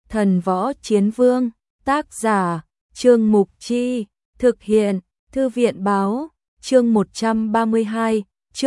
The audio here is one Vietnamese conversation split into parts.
Thần Võ Chiến Vương, tác giả, Trương Mục Chi, thực hiện, Thư viện Báo, chương 132,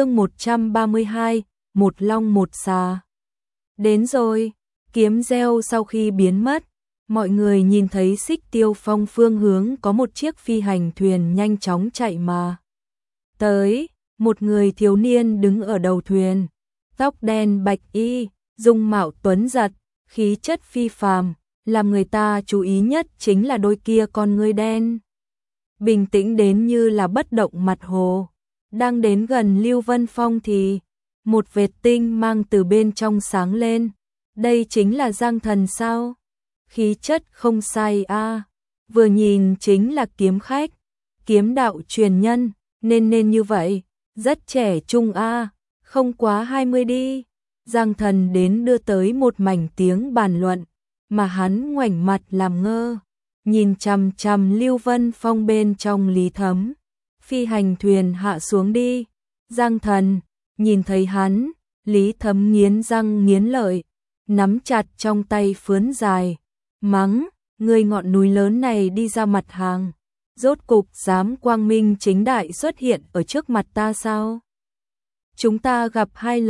một long một xà. Đến rồi, kiếm reo sau khi biến mất, mọi người nhìn thấy Xích Tiêu Phong phương hướng có một chiếc phi hành thuyền nhanh chóng chạy mà. Tới, một người thiếu niên đứng ở đầu thuyền, tóc đen bạch y, dung mạo tuấn giật, khí chất phi phàm, làm người ta chú ý nhất chính là đôi kia con ngươi đen. Bình tĩnh đến như là bất động mặt hồ. Đang đến gần Lưu Vân Phong thì một vệt tinh mang từ bên trong sáng lên. Đây chính là Giang Thần sao? Khí chất không sai a. Vừa nhìn chính là kiếm khách, kiếm đạo truyền nhân, nên như vậy, rất trẻ trung a, không quá 20 đi. Giang Thần đến đưa tới một mảnh tiếng bàn luận, mà hắn ngoảnh mặt làm ngơ, nhìn chằm chằm Lưu Vân Phong bên trong Lý Thấm. Phi hành thuyền hạ xuống đi. Giang Thần nhìn thấy hắn, Lý Thấm nghiến răng nghiến lợi, nắm chặt trong tay phướn dài, mắng, người ngọn núi lớn này đi ra mặt hàng, rốt cục dám quang minh chính đại xuất hiện ở trước mặt ta sao? Chúng ta gặp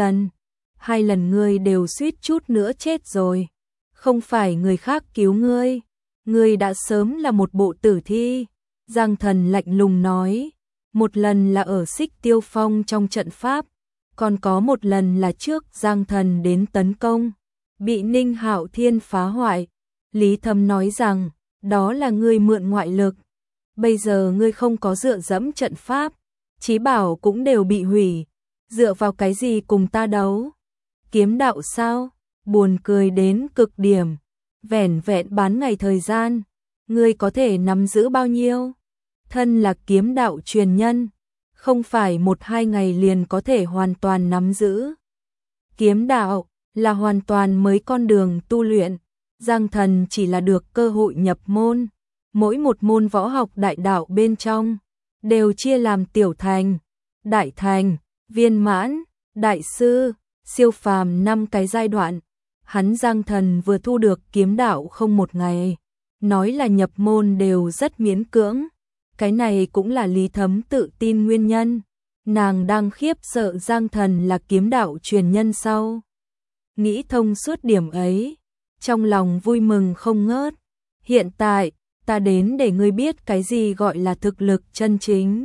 2 lần ngươi đều suýt chút nữa chết rồi, không phải người khác cứu ngươi đã sớm là một bộ tử thi. Giang Thần lạnh lùng nói, một lần là ở Xích Tiêu Phong trong trận pháp, còn có một lần là trước Giang Thần đến tấn công, bị Ninh Hạo Thiên phá hoại. Lý Thấm nói rằng, đó là ngươi mượn ngoại lực, bây giờ ngươi không có dựa dẫm trận pháp, chí bảo cũng đều bị hủy, dựa vào cái gì cùng ta đấu? Kiếm đạo sao? Buồn cười đến cực điểm, vẻn vẹn bán ngày thời gian, ngươi có thể nắm giữ bao nhiêu? Thân là kiếm đạo truyền nhân, không phải 1-2 ngày liền có thể hoàn toàn nắm giữ. Kiếm đạo là hoàn toàn mới con đường tu luyện, Giang Thần chỉ là được cơ hội nhập môn, mỗi một môn võ học đại đạo bên trong đều chia làm tiểu thành, đại thành, viên mãn, đại sư, siêu phàm 5 cái giai đoạn. Hắn Giang Thần vừa thu được kiếm đạo không một ngày, nói là nhập môn đều rất miễn cưỡng. Cái này cũng là Lý Thấm tự tin nguyên nhân. Nàng đang khiếp sợ Giang Thần là kiếm đạo truyền nhân sau. Nghĩ thông suốt điểm ấy, trong lòng vui mừng không ngớt. Hiện tại, ta đến để ngươi biết cái gì gọi là thực lực chân chính.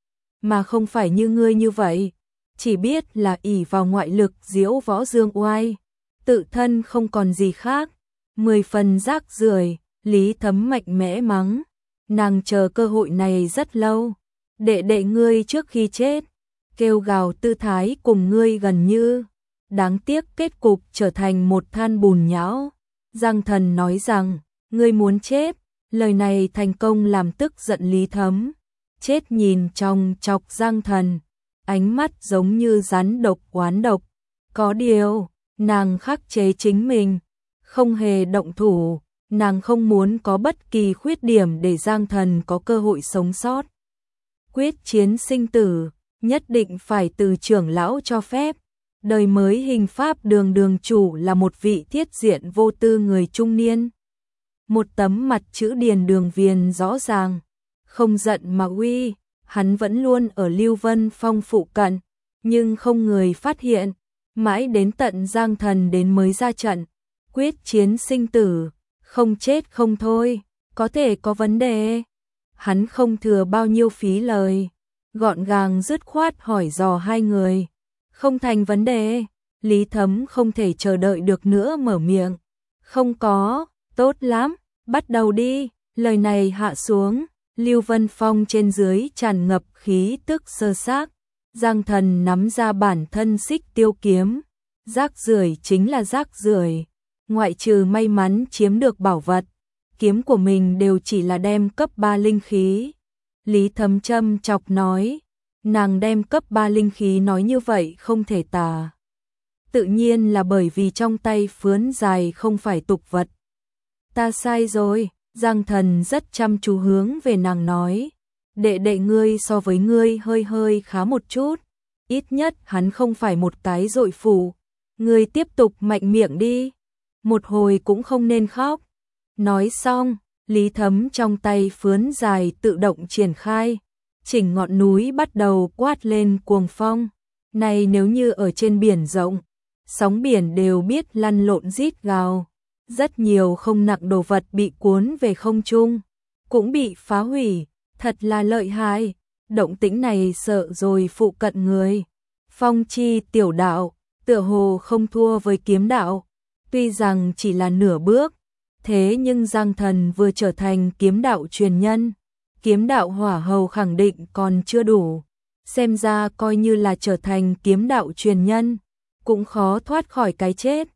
Mà không phải như ngươi như vậy, chỉ biết là ỷ vào ngoại lực diễu võ dương oai, tự thân không còn gì khác. 10 phần rác rưởi. Lý Thấm mạnh mẽ mắng. Nàng chờ cơ hội này rất lâu, đệ ngươi trước khi chết, kêu gào tư thái cùng ngươi gần như, đáng tiếc kết cục trở thành một than bùn nhão. Giang Thần nói rằng, ngươi muốn chết, lời này thành công làm tức giận Lý Thấm. Chết nhìn trong chọc Giang Thần, ánh mắt giống như rắn độc oán độc. Có điều, nàng khắc chế chính mình, không hề động thủ. Nàng không muốn có bất kỳ khuyết điểm để Giang Thần có cơ hội sống sót. Quyết chiến sinh tử, nhất định phải từ trưởng lão cho phép. Đời mới hình pháp đường chủ là một vị thiết diện vô tư người trung niên. Một tấm mặt chữ Điền Đường Viền rõ ràng, không giận mà uy. Hắn vẫn luôn ở Lưu Vân Phong phụ cận, nhưng không người phát hiện. Mãi đến tận Giang Thần đến mới ra trận. Quyết chiến sinh tử, không chết không thôi, có thể có vấn đề. Hắn không thừa bao nhiêu phí lời, gọn gàng dứt khoát hỏi dò 2 người. Không thành vấn đề. Lý Thấm không thể chờ đợi được nữa mở miệng. Không có, tốt lắm, bắt đầu đi. Lời này hạ xuống, Lưu Vân Phong trên dưới tràn ngập khí tức sơ xác. Giang Thần nắm ra bản thân Xích Tiêu kiếm. Rác rưởi chính là rác rưởi. Ngoại trừ may mắn chiếm được bảo vật, kiếm của mình đều chỉ là đem cấp 3 linh khí. Lý Thấm châm chọc nói, nàng đem cấp 3 linh khí nói như vậy không thể tả. Tự nhiên là bởi vì trong tay phướn dài không phải tục vật. Ta sai rồi, Giang Thần rất chăm chú hướng về nàng nói, đệ ngươi so với ngươi hơi khá một chút, ít nhất hắn không phải một cái dội phủ. Ngươi tiếp tục mạnh miệng đi. Một hồi cũng không nên khóc, Nói xong, Lý Thấm trong tay phướn dài tự động triển khai, chỉnh ngọn núi bắt đầu quát lên cuồng phong. Này nếu như ở trên biển rộng, sóng biển đều biết lăn lộn rít gào. Rất nhiều không nặng đồ vật bị cuốn về không trung, cũng bị phá hủy, thật là lợi hại. Động tĩnh này sợ rồi phụ cận người. Phong chi tiểu đạo, tựa hồ không thua với kiếm đạo. Tuy rằng chỉ là nửa bước, thế nhưng Giang Thần vừa trở thành kiếm đạo truyền nhân. Kiếm đạo hỏa hầu khẳng định còn chưa đủ. Xem ra coi như là trở thành kiếm đạo truyền nhân, cũng khó thoát khỏi cái chết.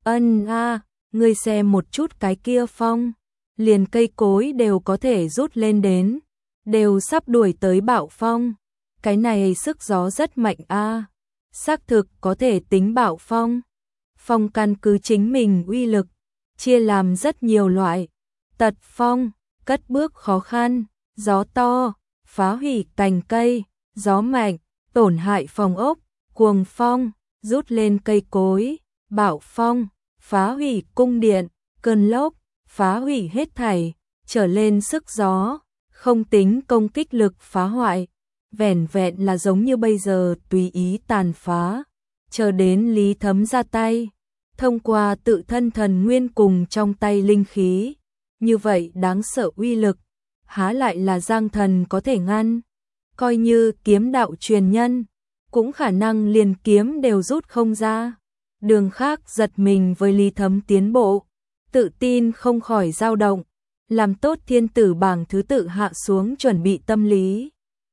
Ngươi xem một chút cái kia phong, liền cây cối đều có thể rút lên đến, đều sắp đuổi tới bạo phong. Cái này sức gió rất mạnh a. Xác thực có thể tính bạo phong. Phong căn cứ chính mình uy lực, chia làm rất nhiều loại. Tật phong, cất bước khó khăn, gió to, phá hủy cành cây, gió mạnh, tổn hại phòng ốc, cuồng phong, rút lên cây cối, bạo phong, phá hủy cung điện, cơn lốc, phá hủy hết thảy, trở lên sức gió, không tính công kích lực phá hoại, vẻn vẹn là giống như bây giờ tùy ý tàn phá, chờ đến Lý Thấm ra tay, thông qua tự thân thần nguyên cùng trong tay linh khí, như vậy đáng sợ uy lực, há lại là Giang Thần có thể ngăn, coi như kiếm đạo truyền nhân, cũng khả năng liền kiếm đều rút không ra. Đường Khác giật mình với Lý Thấm tiến bộ, tự tin không khỏi dao động, làm tốt thiên tử bảng thứ tự hạ xuống chuẩn bị tâm lý.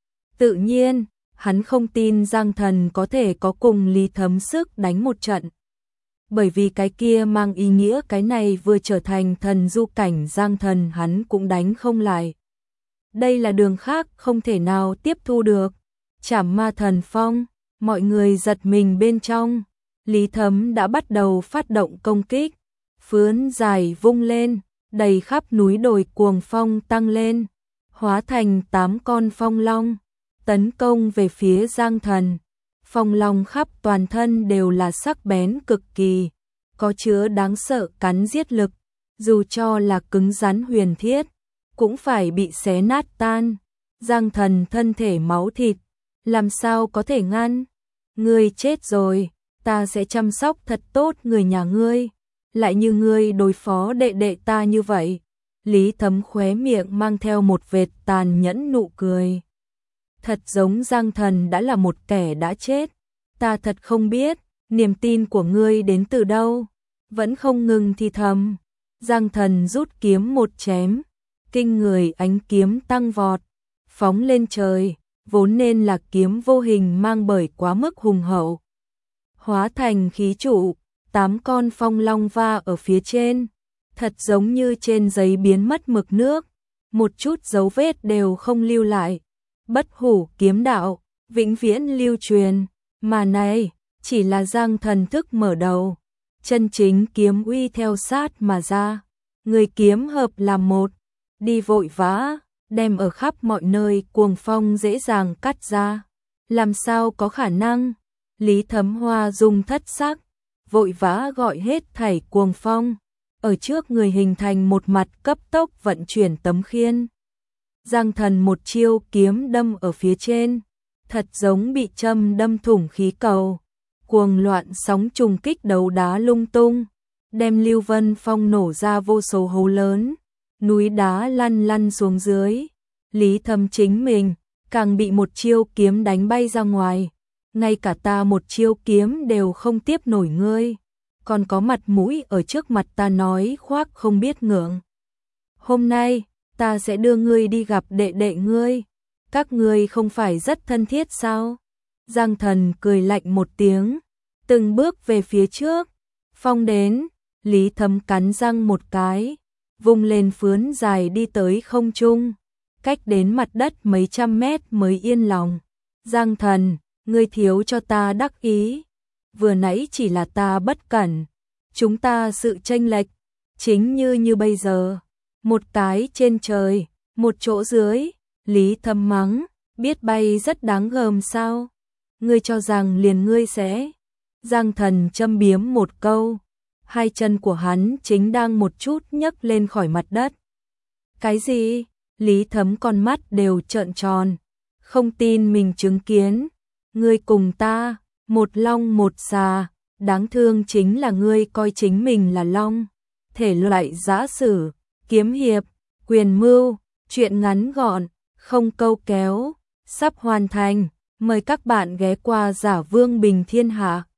Tự nhiên, hắn không tin Giang Thần có thể có cùng Lý Thấm sức đánh một trận. Bởi vì cái kia mang ý nghĩa cái này vừa trở thành thần du cảnh Giang Thần hắn cũng đánh không lại. Đây là Đường Khác không thể nào tiếp thu được. Trảm ma thần phong, mọi người giật mình bên trong. Lý Thấm đã bắt đầu phát động công kích, phướn dài vung lên, đầy khắp núi đồi cuồng phong tăng lên, hóa thành 8 con phong long, tấn công về phía Giang Thần. Phong long khắp toàn thân đều là sắc bén cực kỳ, có chứa đáng sợ cắn giết lực, dù cho là cứng rắn huyền thiết, cũng phải bị xé nát tan. Giang Thần thân thể máu thịt, làm sao có thể ngăn? Ngươi chết rồi. Ta sẽ chăm sóc thật tốt người nhà ngươi, lại như ngươi đối phó đệ đệ ta như vậy. Lý Thấm khóe miệng mang theo một vệt tàn nhẫn nụ cười. Thật giống Giang Thần đã là một kẻ đã chết. Ta thật không biết, niềm tin của ngươi đến từ đâu. Vẫn không ngừng thì thầm. Giang Thần rút kiếm một chém, kinh người ánh kiếm tăng vọt, phóng lên trời, vốn nên là kiếm vô hình mang bởi quá mức hùng hậu. Hóa thành khí trụ, 8 con phong long va ở phía trên, thật giống như trên giấy biến mất mực nước, một chút dấu vết đều không lưu lại. Bất hủ kiếm đạo, vĩnh viễn lưu truyền, mà này, chỉ là Giang Thần thức mở đầu, chân chính kiếm uy theo sát mà ra, người kiếm hợp làm một, đi vội vã, đem ở khắp mọi nơi cuồng phong dễ dàng cắt ra, làm sao có khả năng? Lý Thấm Hoa dung thất sắc, vội vã gọi hết thảy cuồng phong, ở trước người hình thành một mặt cấp tốc vận chuyển tấm khiên. Giang Thần một chiêu kiếm đâm ở phía trên, thật giống bị châm đâm thủng khí cầu, cuồng loạn sóng trùng kích đấu đá lung tung, đem Lưu Vân Phong nổ ra vô số hố lớn, núi đá lăn lăn xuống dưới. Lý Thấm chính mình càng bị một chiêu kiếm đánh bay ra ngoài. Ngay cả ta một chiêu kiếm đều không tiếp nổi ngươi, còn có mặt mũi ở trước mặt ta nói khoác không biết ngượng. Hôm nay, ta sẽ đưa ngươi đi gặp đệ đệ ngươi, các ngươi không phải rất thân thiết sao? Giang Thần cười lạnh một tiếng, từng bước về phía trước, phong đến, Lý Thấm cắn răng một cái, vung lên phướn dài đi tới không trung, cách đến mặt đất mấy trăm mét mới yên lòng. Giang Thần, ngươi thiếu cho ta đắc ý, vừa nãy chỉ là ta bất cẩn, chúng ta sự chênh lệch, chính như bây giờ, một cái trên trời, một chỗ dưới. Lý Thấm mắng, biết bay rất đáng gờm sao, ngươi cho rằng liền ngươi sẽ. Giang Thần châm biếm một câu, hai chân của hắn chính đang một chút nhấc lên khỏi mặt đất. Cái gì? Lý Thấm con mắt đều trợn tròn, không tin mình chứng kiến. Ngươi cùng ta, một long một xà, đáng thương chính là ngươi coi chính mình là long. Thể loại giã sử, kiếm hiệp, quyền mưu, truyện ngắn gọn, không câu kéo, sắp hoàn thành. Mời các bạn ghé qua Giả Vương Bình Thiên Hạ.